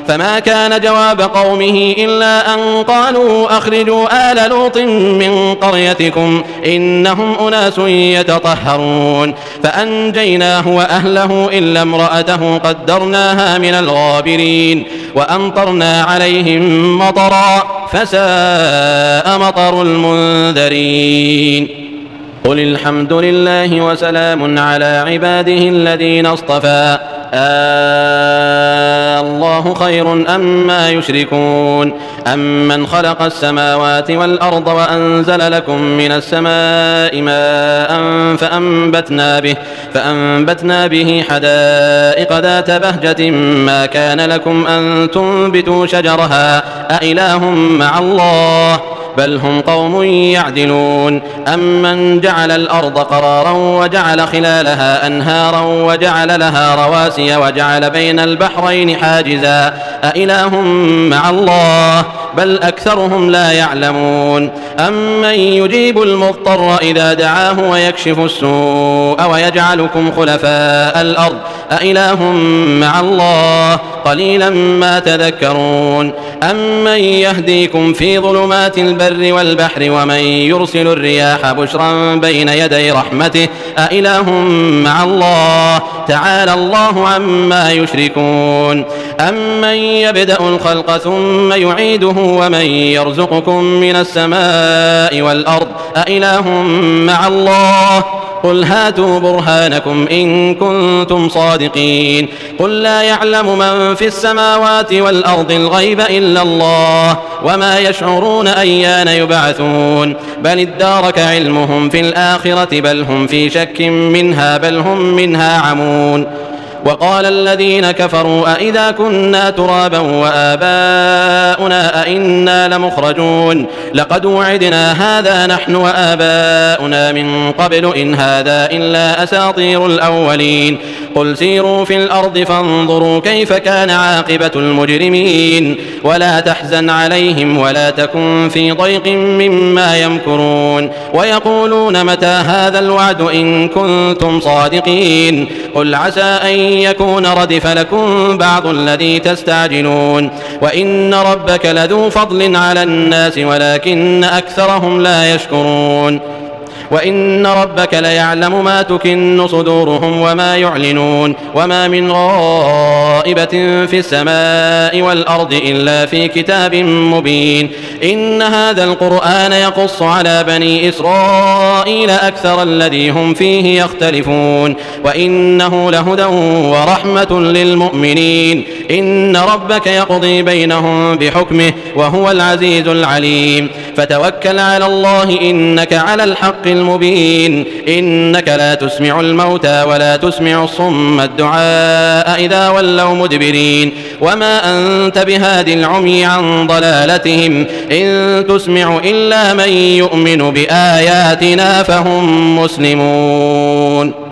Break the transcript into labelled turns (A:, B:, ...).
A: فما كان جواب قومه إلا أن قالوا أخرجوا آل لوط من قريتكم إنهم أناس يتطهرون فأنجيناه وأهله إلا امرأته قدرناها من الغابرين وأمطرنا عليهم مطرا فساء مطر المنذرين قل الحمد لله وسلام على عباده الذين اصطفى الله خير أما يشركون أمن خلق السماوات والأرض وأنزل لكم من السماء ماء فأنبتنا به حدائق ذات بهجة ما كان لكم أن تنبتوا شجرها أإله مع الله بل هم قوم يعدلون أمن جعل الأرض قرارا وجعل خلالها أنهارا وجعل لها رواسي وجعل بين البحرين حاجزا أإله مع الله بل أكثرهم لا يعلمون أمن يجيب المضطر إذا دعاه ويكشف السوء ويجعلكم خلفاء الأرض أإله مع الله قليلا ما تذكرون أمن يهديكم في ظلمات البر والبحر ومن يرسل الرياح بشرا بين يدي رحمته أإله مع الله تعالى الله عما يشركون أمن يبدأ الخلق ثم يعيده ومن يرزقكم من السماء والأرض أإله مع الله قل هاتوا برهانكم إن كنتم صادقين قل لا يعلم من في السماوات والأرض الغيب إلا الله وما يشعرون أيان يبعثون بل ادارك علمهم في الآخرة بل هم في شك منها بل هم منها عمون وقال الذين كفروا أئذا كنا ترابا وآباؤنا أئنا لمخرجون لقد وعدنا هذا نحن وآباؤنا من قبل إن هذا إلا أساطير الأولين قل سيروا في الأرض فانظروا كيف كان عاقبة المجرمين ولا تحزن عليهم ولا تكن في ضيق مما يمكرون ويقولون متى هذا الوعد إن كنتم صادقين قل عسى أن يكون ردف لكم بعض الذي تستعجلون وإن ربك لذو فضل على الناس ولكن أكثرهم لا يشكرون وإن ربك ليعلم ما تكن صدورهم وما يعلنون وما من غائبة في السماء والأرض إلا في كتاب مبين إن هذا القرآن يقص على بني إسرائيل أكثر الذي هم فيه يختلفون وإنه لهدى ورحمة للمؤمنين إن ربك يقضي بينهم بحكمه وهو العزيز العليم فتوكل على الله إنك على الحق المبين إنك لا تسمع الموتى ولا تسمع الصم الدعاء إذا ولوا مدبرين وما أنت بهادي العمي عن ضلالتهم إن تسمع إلا من يؤمن بآياتنا فهم مسلمون.